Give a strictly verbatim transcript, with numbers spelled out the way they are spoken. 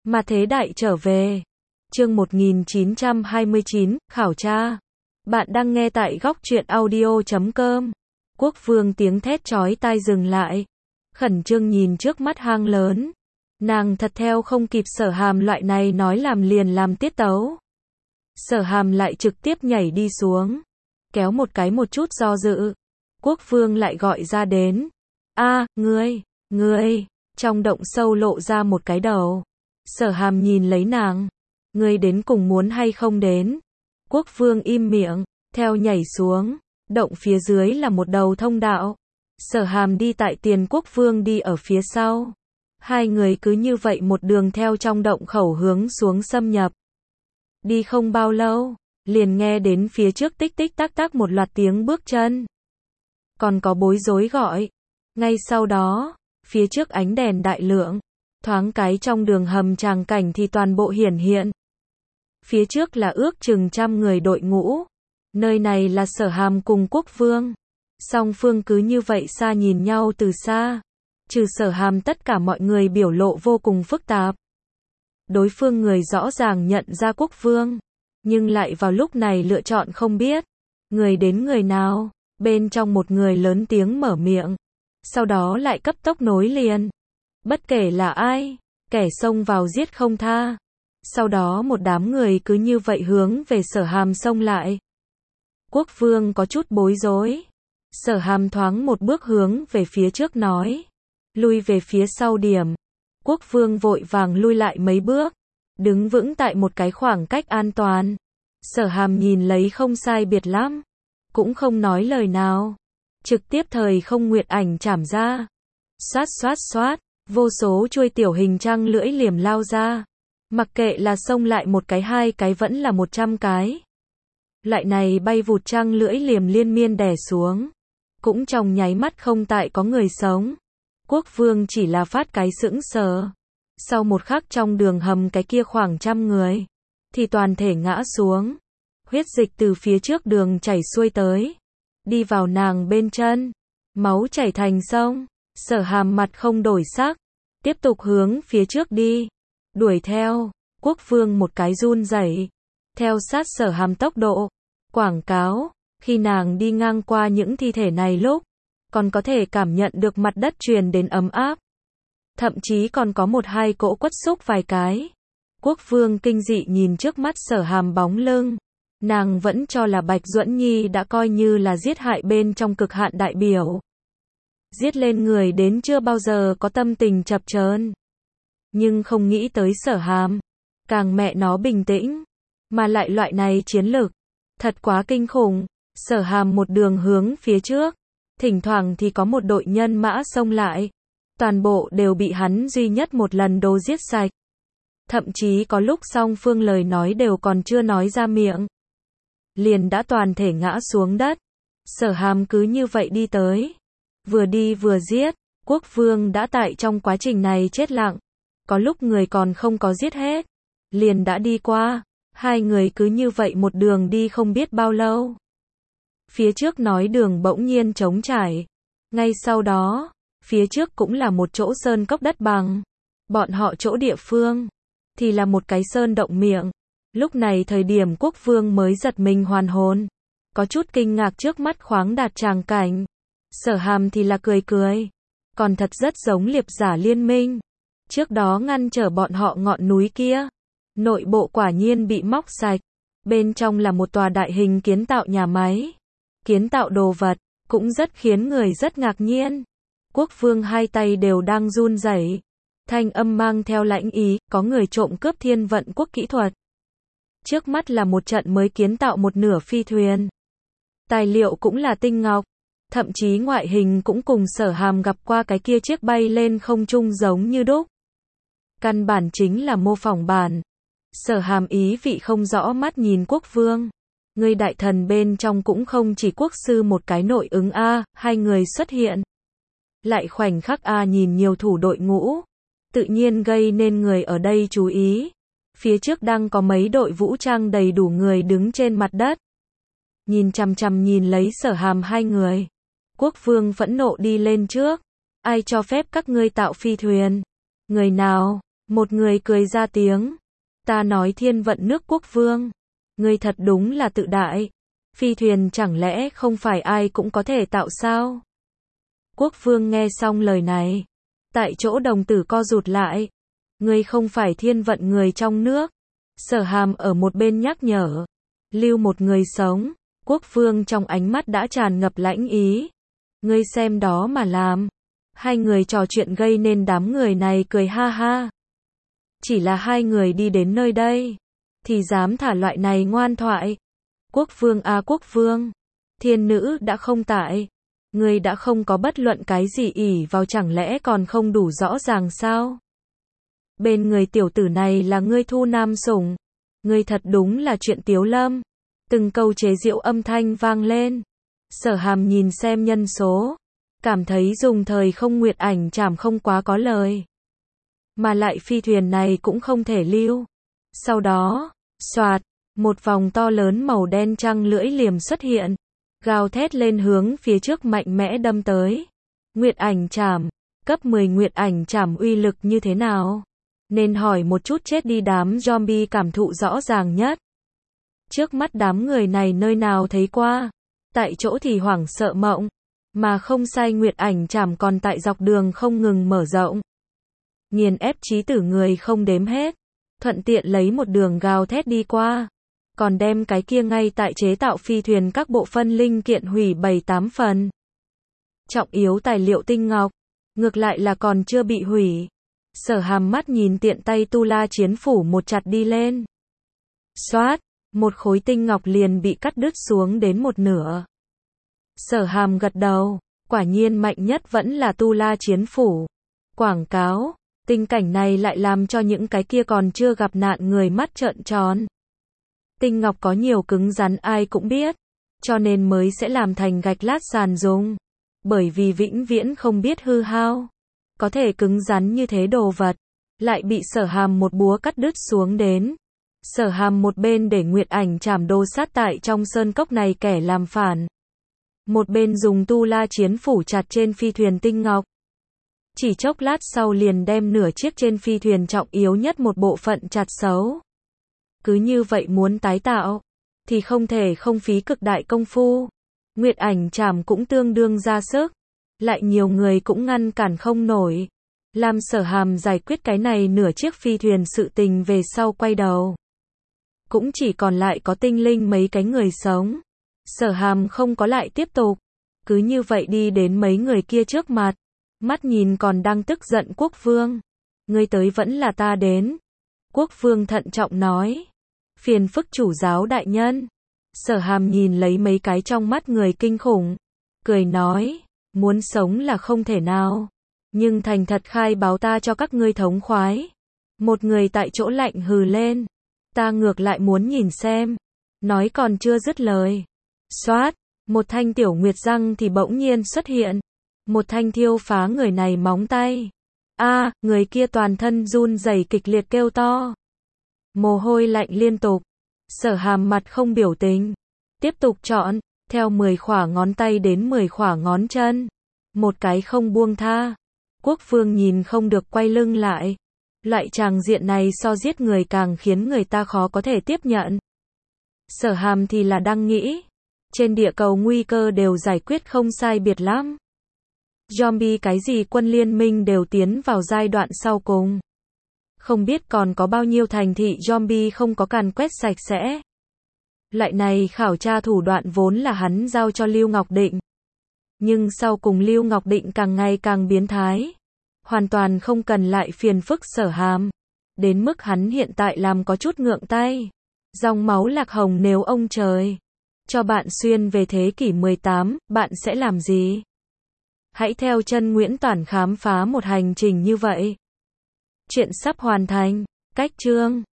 Mà thế đại trở về. Chương một nghìn chín trăm hai mươi chín, khảo tra. Bạn đang nghe tại góc truyện audio chấm com. Quốc vương tiếng thét chói tai dừng lại. Khẩn trương nhìn trước mắt hang lớn. Nàng thật theo không kịp Sở Hàm loại này nói làm liền làm tiết tấu. Sở Hàm lại trực tiếp nhảy đi xuống. Kéo một cái một chút do dự. Quốc vương lại gọi ra đến. A, ngươi, ngươi, trong động sâu lộ ra một cái đầu. Sở Hàm nhìn lấy nàng. Ngươi đến cùng muốn hay không đến? Quốc vương im miệng, theo nhảy xuống. Động phía dưới là một đầu thông đạo. Sở Hàm đi tại tiền, quốc vương đi ở phía sau. Hai người cứ như vậy một đường theo trong động khẩu hướng xuống xâm nhập. Đi không bao lâu, liền nghe đến phía trước tích tích tắc tắc một loạt tiếng bước chân. Còn có bối rối gọi. Ngay sau đó, phía trước ánh đèn đại lượng, thoáng cái trong đường hầm tràng cảnh thì toàn bộ hiển hiện. Phía trước là ước chừng trăm người đội ngũ. Nơi này là Sở Hàm cùng quốc vương. Song phương cứ như vậy xa nhìn nhau từ xa. Trừ Sở Hàm tất cả mọi người biểu lộ vô cùng phức tạp. Đối phương người rõ ràng nhận ra quốc vương, nhưng lại vào lúc này lựa chọn không biết. Người đến người nào, bên trong một người lớn tiếng mở miệng. Sau đó lại cấp tốc nối liền. Bất kể là ai, kẻ xông vào giết không tha. Sau đó một đám người cứ như vậy hướng về Sở Hàm xông lại. Quốc vương có chút bối rối. Sở Hàm thoáng một bước hướng về phía trước nói. Lui về phía sau điểm. Quốc vương vội vàng lui lại mấy bước. Đứng vững tại một cái khoảng cách an toàn. Sở Hàm nhìn lấy không sai biệt lắm. Cũng không nói lời nào. Trực tiếp thời không nguyệt ảnh chảm ra. Xoát xoát xoát. Vô số chuôi tiểu hình trăng lưỡi liềm lao ra. Mặc kệ là xông lại một cái hai cái vẫn là một trăm cái. Loại này bay vụt trăng lưỡi liềm liên miên đè xuống. Cũng trong nháy mắt không tại có người sống. Quốc vương chỉ là phát cái sững sờ. Sau một khắc trong đường hầm cái kia khoảng trăm người. Thì toàn thể ngã xuống. Huyết dịch từ phía trước đường chảy xuôi tới. Đi vào nàng bên chân. Máu chảy thành sông. Sở Hàm mặt không đổi sắc. Tiếp tục hướng phía trước đi. Đuổi theo. Quốc vương một cái run rẩy. Theo sát Sở Hàm tốc độ. Quảng cáo. Khi nàng đi ngang qua những thi thể này lúc. Còn có thể cảm nhận được mặt đất truyền đến ấm áp. Thậm chí còn có một hai cỗ quất xúc vài cái. Quốc vương kinh dị nhìn trước mắt Sở Hàm bóng lưng. Nàng vẫn cho là Bạch Duẫn Nhi đã coi như là giết hại bên trong cực hạn đại biểu. Giết lên người đến chưa bao giờ có tâm tình chập chờn. Nhưng không nghĩ tới Sở Hàm. Càng mẹ nó bình tĩnh. Mà lại loại này chiến lực. Thật quá kinh khủng. Sở Hàm một đường hướng phía trước. Thỉnh thoảng thì có một đội nhân mã xông lại. Toàn bộ đều bị hắn duy nhất một lần đồ giết sạch. Thậm chí có lúc song phương lời nói đều còn chưa nói ra miệng. Liền đã toàn thể ngã xuống đất. Sở Hàm cứ như vậy đi tới. Vừa đi vừa giết. Quốc vương đã tại trong quá trình này chết lặng. Có lúc người còn không có giết hết. Liền đã đi qua. Hai người cứ như vậy một đường đi không biết bao lâu. Phía trước nói đường bỗng nhiên trống trải. Ngay sau đó, phía trước cũng là một chỗ sơn cốc đất bằng. Bọn họ chỗ địa phương, thì là một cái sơn động miệng. Lúc này thời điểm quốc vương mới giật mình hoàn hồn. Có chút kinh ngạc trước mắt khoáng đạt tràng cảnh. Sở Hàm thì là cười cười. Còn thật rất giống liệp giả liên minh. Trước đó ngăn trở bọn họ ngọn núi kia. Nội bộ quả nhiên bị móc sạch. Bên trong là một tòa đại hình kiến tạo nhà máy. Kiến tạo đồ vật, cũng rất khiến người rất ngạc nhiên. Quốc vương hai tay đều đang run rẩy. Thanh âm mang theo lãnh ý, có người trộm cướp thiên vận quốc kỹ thuật. Trước mắt là một trận mới kiến tạo một nửa phi thuyền. Tài liệu cũng là tinh ngọc. Thậm chí ngoại hình cũng cùng Sở Hàm gặp qua cái kia chiếc bay lên không trung giống như đúc. Căn bản chính là mô phỏng bản. Sở Hàm ý vị không rõ mắt nhìn quốc vương. Người đại thần bên trong cũng không chỉ quốc sư một cái nội ứng A, hai người xuất hiện. Lại khoảnh khắc A nhìn nhiều thủ đội ngũ. Tự nhiên gây nên người ở đây chú ý. Phía trước đang có mấy đội vũ trang đầy đủ người đứng trên mặt đất. Nhìn chằm chằm nhìn lấy Sở Hàm hai người. Quốc vương phẫn nộ đi lên trước. Ai cho phép các ngươi tạo phi thuyền? Người nào? Một người cười ra tiếng. Ta nói thiên vận nước quốc vương. Ngươi thật đúng là tự đại. Phi thuyền chẳng lẽ không phải ai cũng có thể tạo sao? Quốc vương nghe xong lời này. Tại chỗ đồng tử co rụt lại. Ngươi không phải thiên vận người trong nước. Sở Hàm ở một bên nhắc nhở. Lưu một người sống. Quốc vương trong ánh mắt đã tràn ngập lãnh ý. Ngươi xem đó mà làm. Hai người trò chuyện gây nên đám người này cười ha ha. Chỉ là hai người đi đến nơi đây. Thì dám thả loại này ngoan thoại. Quốc vương a quốc vương. Thiên nữ đã không tại. Ngươi đã không có bất luận cái gì ỷ vào, chẳng lẽ còn không đủ rõ ràng sao? Bên người tiểu tử này là ngươi thu nam sủng. Ngươi thật đúng là chuyện tiếu lâm. Từng câu chế giễu âm thanh vang lên. Sở Hàm nhìn xem nhân số. Cảm thấy dùng thời không nguyệt ảnh chảm không quá có lời. Mà lại phi thuyền này cũng không thể lưu. Sau đó, xoạt, một vòng to lớn màu đen trăng lưỡi liềm xuất hiện. Gào thét lên hướng phía trước mạnh mẽ đâm tới. Nguyệt ảnh chảm, cấp mười nguyệt ảnh chảm uy lực như thế nào? Nên hỏi một chút chết đi đám zombie cảm thụ rõ ràng nhất. Trước mắt đám người này nơi nào thấy qua. Tại chỗ thì hoảng sợ mộng. Mà không sai, nguyệt ảnh chảm còn tại dọc đường không ngừng mở rộng. Nghiền ép trí tử người không đếm hết. Thuận tiện lấy một đường gào thét đi qua. Còn đem cái kia ngay tại chế tạo phi thuyền các bộ phân linh kiện hủy bảy tám phần. Trọng yếu tài liệu tinh ngọc. Ngược lại là còn chưa bị hủy. Sở Hàm mắt nhìn tiện tay tu la chiến phủ một chặt đi lên. Xoát, một khối tinh ngọc liền bị cắt đứt xuống đến một nửa. Sở Hàm gật đầu, quả nhiên mạnh nhất vẫn là tu la chiến phủ. Quảng cáo, tình cảnh này lại làm cho những cái kia còn chưa gặp nạn người mắt trợn tròn. Tinh ngọc có nhiều cứng rắn ai cũng biết, cho nên mới sẽ làm thành gạch lát sàn dùng. Bởi vì vĩnh viễn không biết hư hao. Có thể cứng rắn như thế đồ vật, lại bị Sở Hàm một búa cắt đứt xuống đến. Sở Hàm một bên để nguyệt ảnh chảm đồ sát tại trong sơn cốc này kẻ làm phản. Một bên dùng tu la chiến phủ chặt trên phi thuyền tinh ngọc. Chỉ chốc lát sau liền đem nửa chiếc trên phi thuyền trọng yếu nhất một bộ phận chặt xấu. Cứ như vậy muốn tái tạo, thì không thể không phí cực đại công phu. Nguyệt ảnh chảm cũng tương đương ra sức. Lại nhiều người cũng ngăn cản không nổi. Làm Sở Hàm giải quyết cái này nửa chiếc phi thuyền sự tình về sau quay đầu. Cũng chỉ còn lại có tinh linh mấy cái người sống. Sở Hàm không có lại tiếp tục. Cứ như vậy đi đến mấy người kia trước mặt. Mắt nhìn còn đang tức giận quốc vương. Ngươi tới vẫn là ta đến. Quốc vương thận trọng nói. Phiền phức chủ giáo đại nhân. Sở Hàm nhìn lấy mấy cái trong mắt người kinh khủng. Cười nói. Muốn sống là không thể nào. Nhưng thành thật khai báo ta cho các ngươi thống khoái. Một người tại chỗ lạnh hừ lên. Ta ngược lại muốn nhìn xem. Nói còn chưa dứt lời. Xoát, một thanh tiểu nguyệt răng thì bỗng nhiên xuất hiện. Một thanh thiêu phá người này móng tay. A, à, người kia toàn thân run rẩy kịch liệt kêu to. Mồ hôi lạnh liên tục. Sở Hàm mặt không biểu tình. Tiếp tục chọn, theo mười khỏa ngón tay đến mười khỏa ngón chân. Một cái không buông tha. Quốc vương nhìn không được quay lưng lại. Loại tràng diện này so giết người càng khiến người ta khó có thể tiếp nhận. Sở Hàm thì là đang nghĩ. Trên địa cầu nguy cơ đều giải quyết không sai biệt lắm. Zombie cái gì quân liên minh đều tiến vào giai đoạn sau cùng. Không biết còn có bao nhiêu thành thị zombie không có càn quét sạch sẽ. Loại này khảo tra thủ đoạn vốn là hắn giao cho Lưu Ngọc Định. Nhưng sau cùng Lưu Ngọc Định càng ngày càng biến thái. Hoàn toàn không cần lại phiền phức Sở Hàm. Đến mức hắn hiện tại làm có chút ngượng tay. Dòng máu lạc hồng nếu ông trời cho bạn xuyên về thế kỷ mười tám, bạn sẽ làm gì? Hãy theo chân Nguyễn Toản khám phá một hành trình như vậy. Chuyện sắp hoàn thành. Cách chương